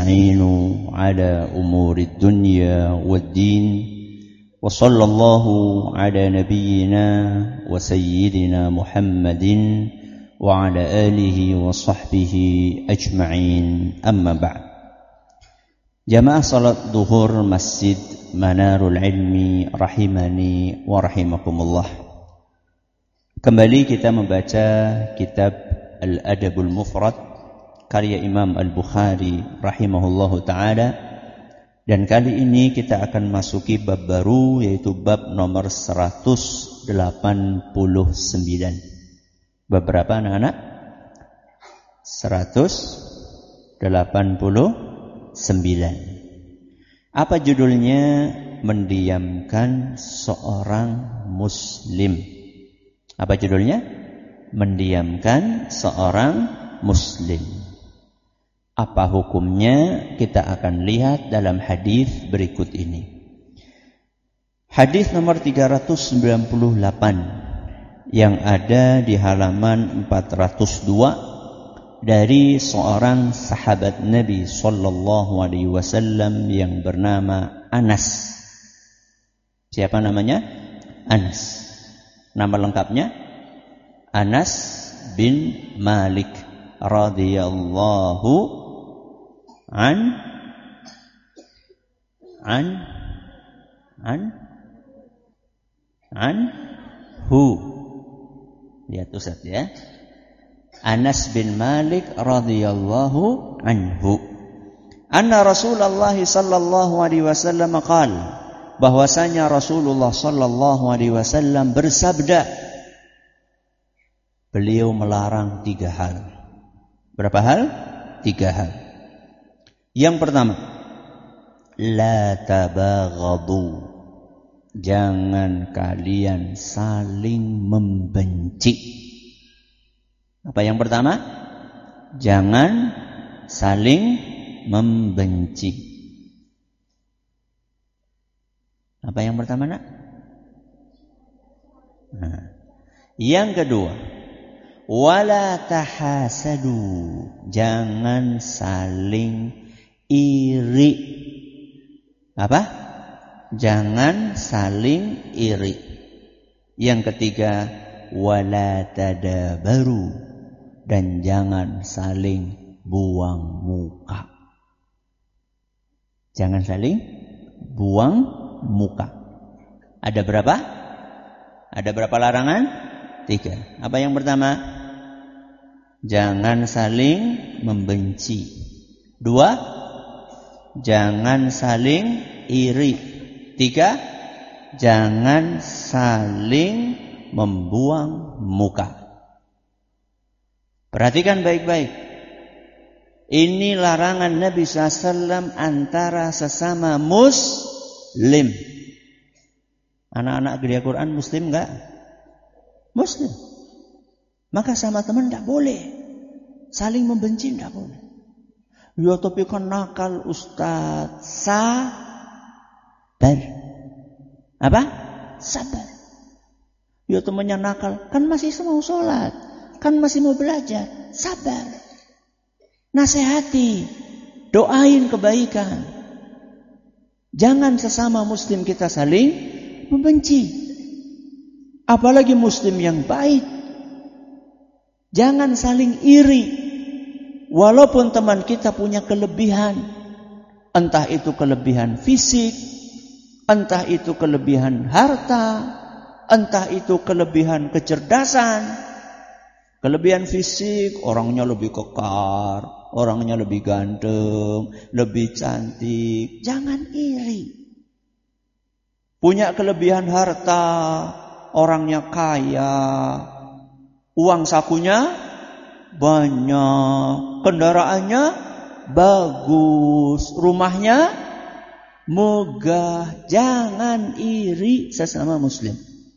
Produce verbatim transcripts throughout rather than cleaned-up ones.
نستعين على أمور الدنيا والدين وصلى الله على نبينا وسيدنا محمد وعلى آله وصحبه أجمعين أما بعد. Jamaah salat duhur Masjid Manarul Ilmi rahimani wa rahimakumullah. Kembali kita membaca kitab Al-Adabul Mufrad karya Imam Al-Bukhari rahimahullahu ta'ala. Dan kali ini kita akan masuki bab baru, yaitu bab nomor seratus delapan puluh sembilan. Bab berapa anak-anak? seratus delapan puluh sembilan. Apa judulnya? Mendiamkan seorang muslim. Apa judulnya? Mendiamkan seorang muslim. Apa hukumnya? Kita akan lihat dalam hadis berikut ini. Hadis nomor tiga ratus sembilan puluh delapan yang ada di halaman empat ratus dua dari seorang sahabat Nabi sallallahu alaihi wasallam yang bernama Anas. Siapa namanya? Anas. Nama lengkapnya Anas bin Malik radhiyallahu an an an an hu. Lihat Ustaz ya. Anas bin Malik radhiyallahu anhu. Anna Rasulullah sallallahu alaihi wasallam qala, bahwasanya Rasulullah sallallahu alaihi wasallam bersabda, beliau melarang tiga hal. Berapa hal? Tiga hal. Yang pertama, la tabaghadu. Jangan kalian saling membenci. Apa yang pertama? Jangan saling membenci. Apa yang pertama, nak? Nah. Yang kedua, wala tahasadu. Jangan saling iri. Apa? Jangan saling iri. Yang ketiga, wala tadabaru. Dan jangan saling buang muka. Jangan saling buang muka. Ada berapa? Ada berapa larangan? Tiga. Apa yang pertama? Jangan saling membenci. Dua, jangan saling iri. Tiga, jangan saling membuang muka. Perhatikan baik-baik. Ini larangan Nabi shallallahu alaihi wasallam antara sesama muslim. Anak-anak gereja Quran muslim enggak? Muslim. Maka sama teman enggak boleh. Saling membenci enggak boleh. Ya tapi kan nakal Ustaz. Sabar. Apa? Sabar. Ya temannya nakal. Kan masih mau sholat. Kan masih mau belajar. Sabar. Nasihati. Doain kebaikan. Jangan sesama muslim kita saling membenci. Apalagi muslim yang baik. Jangan saling iri. Walaupun teman kita punya kelebihan. Entah itu kelebihan fisik. Entah itu kelebihan harta. Entah itu kelebihan kecerdasan. Kelebihan fisik, orangnya lebih kekar, orangnya lebih ganteng, lebih cantik. Jangan iri. Punya kelebihan harta, orangnya kaya, uang sakunya banyak, kendaraannya bagus, rumahnya megah. Jangan iri sesama muslim.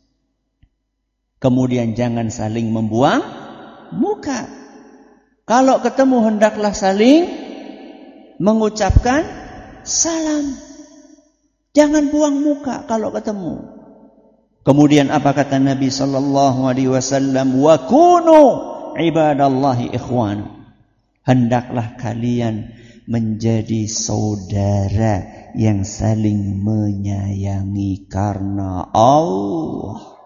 Kemudian jangan saling membuang muka. Kalau ketemu hendaklah saling mengucapkan salam. Jangan buang muka kalau ketemu. Kemudian apa kata Nabi sallallahu alaihi wasallam? Wa kunu ibadallahi ikhwan. Hendaklah kalian menjadi saudara yang saling menyayangi karena Allah.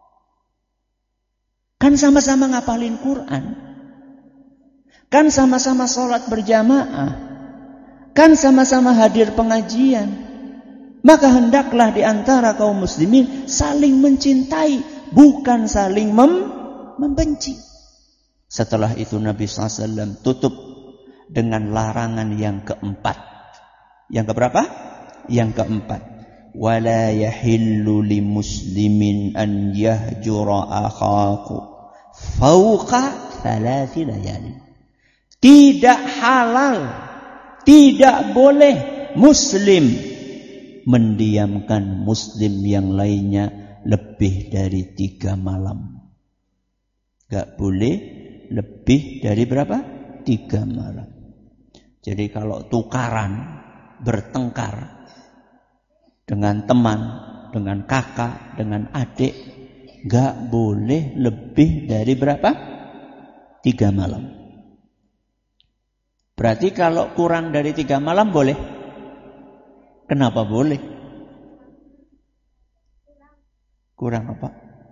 Kan sama-sama ngapalin Quran. Kan sama-sama sholat berjamaah. Kan sama-sama hadir pengajian. Maka hendaklah di antara kaum muslimin saling mencintai, bukan saling mem- membenci. Setelah itu Nabi shallallahu alaihi wasallam tutup dengan larangan yang keempat. Yang keberapa? Yang keempat. Wala yahillu li muslimin an yahjura akhaku fauqa thalathi layalin. Tidak halal, tidak boleh muslim mendiamkan muslim yang lainnya lebih dari tiga malam. Gak boleh lebih dari berapa? Tiga malam. Jadi kalau tukaran, bertengkar dengan teman, dengan kakak, dengan adik, gak boleh lebih dari berapa? Tiga malam. Berarti kalau kurang dari tiga malam boleh? Kenapa boleh? Kurang apa?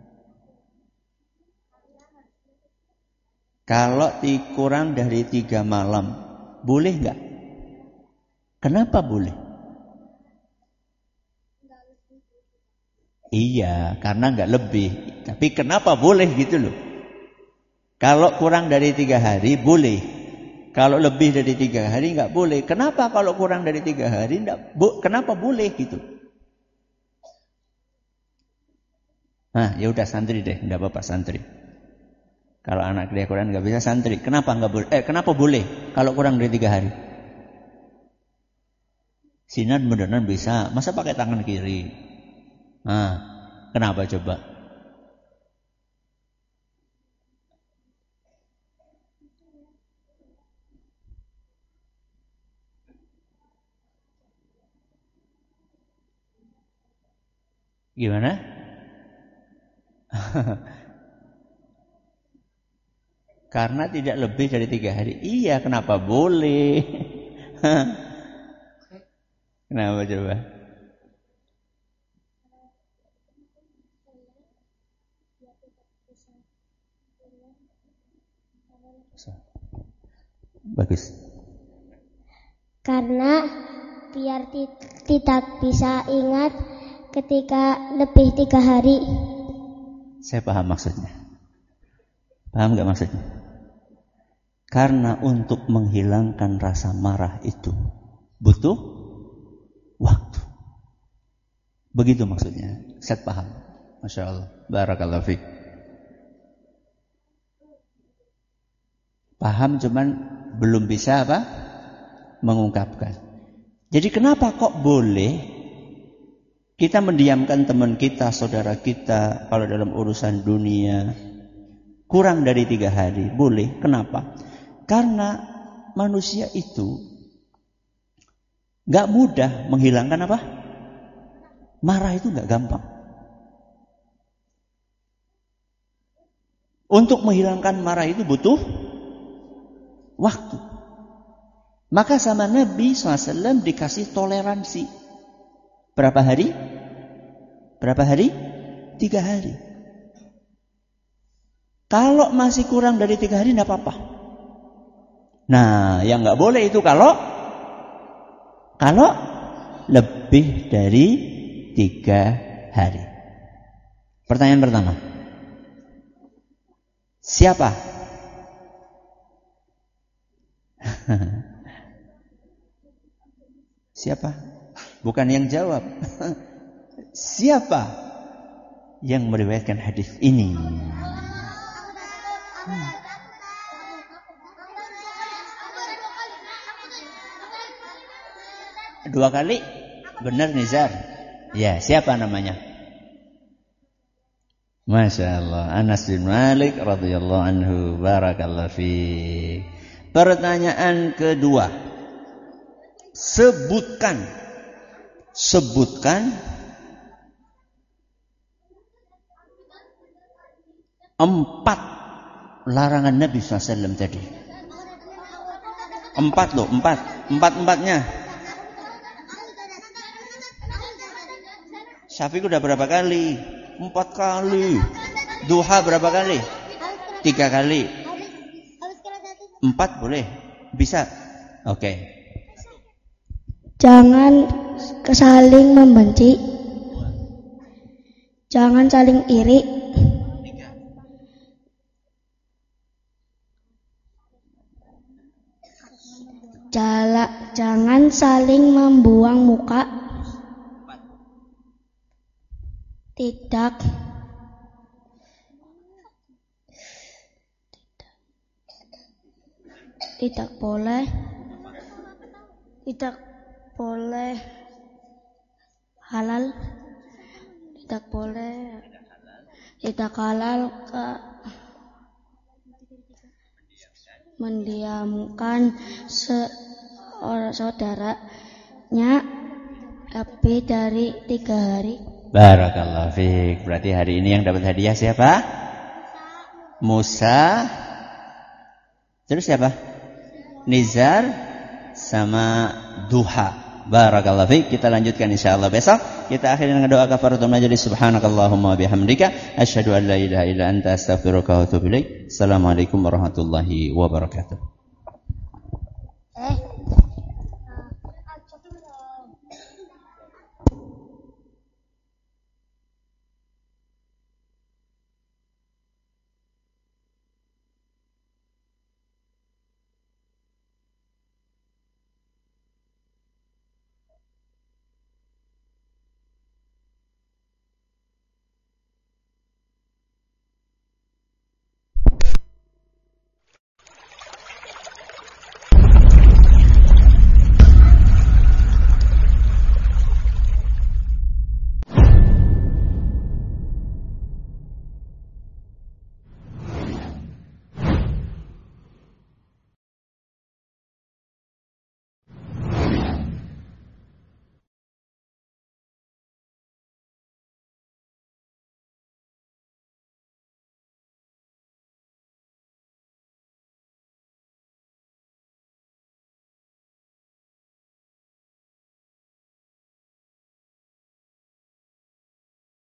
Kalau kurang dari tiga malam, boleh nggak? Kenapa boleh? Iya, karena nggak lebih. Tapi kenapa boleh gitu loh? Kalau kurang dari tiga hari boleh. Kalau lebih dari tiga hari nggak boleh. Kenapa kalau kurang dari tiga hari nggak? Bo, kenapa boleh gitu? Nah, ya udah santri deh, nggak apa-apa santri. Kalau anak kuliah Quran nggak bisa santri, kenapa nggak boleh? Eh, kenapa boleh? Kalau kurang dari tiga hari? Sinan beneran bisa, masa pakai tangan kiri? Nah, kenapa coba? Gimana? Karena tidak lebih dari tiga hari. Iya, kenapa boleh? Kenapa coba? Bagus. Karena biar tidak bisa ingat ketika lebih tiga hari. Saya paham maksudnya. Paham nggak maksudnya? Karena untuk menghilangkan rasa marah itu butuh waktu. Begitu maksudnya. Saya paham. Masya Allah. Barakallahu fiik. Paham cuman belum bisa apa? Mengungkapkan. Jadi kenapa kok boleh kita mendiamkan teman kita, saudara kita kalau dalam urusan dunia kurang dari tiga hari? Boleh. Kenapa? Karena manusia itu gak mudah menghilangkan apa? Marah itu gak gampang. Untuk menghilangkan marah itu butuh waktu. Maka sama Nabi shallallahu alaihi wasallam dikasih toleransi. Berapa hari? Berapa hari? Tiga hari. Kalau masih kurang dari tiga hari tidak apa-apa. Nah, yang nggak boleh itu kalau kalau lebih dari tiga hari. Pertanyaan pertama. Siapa? Siapa? Bukan yang jawab. Siapa yang meriwayatkan hadis ini? Hmm. Dua kali? Benar Nizar? Ya, siapa namanya? Masya Allah, Anas bin Malik radhiyallahu anhu. Barakallahu fiik. Pertanyaan kedua. Sebutkan Sebutkan empat larangan Nabi shallallahu alaihi wasallam tadi. Empat loh, empat. Empat-empatnya. Syafiq udah berapa kali? Empat kali. Duha berapa kali? Tiga kali. Empat boleh? Bisa? Oke. Okay. Jangan saling membenci. Jangan saling iri. Jala, jangan saling membuang muka. Tidak. Tidak boleh. Tidak boleh halal. Tidak boleh. Tidak halal ke mendiamkan seorang saudaranya lebih dari tiga hari. Barakallahu fiik. Berarti hari ini yang dapat hadiah siapa? Musa. Terus siapa? Nizar sama Duha. Barakallahu fiik. Kita lanjutkan insyaallah besok. Kita akhiri dengan doa kafaratul majelis. Subhanakallahumma bihamdika asyhadu an la ilaha illa anta astaghfiruka wa atubu ilaik. Assalamualaikum warahmatullahi wabarakatuh.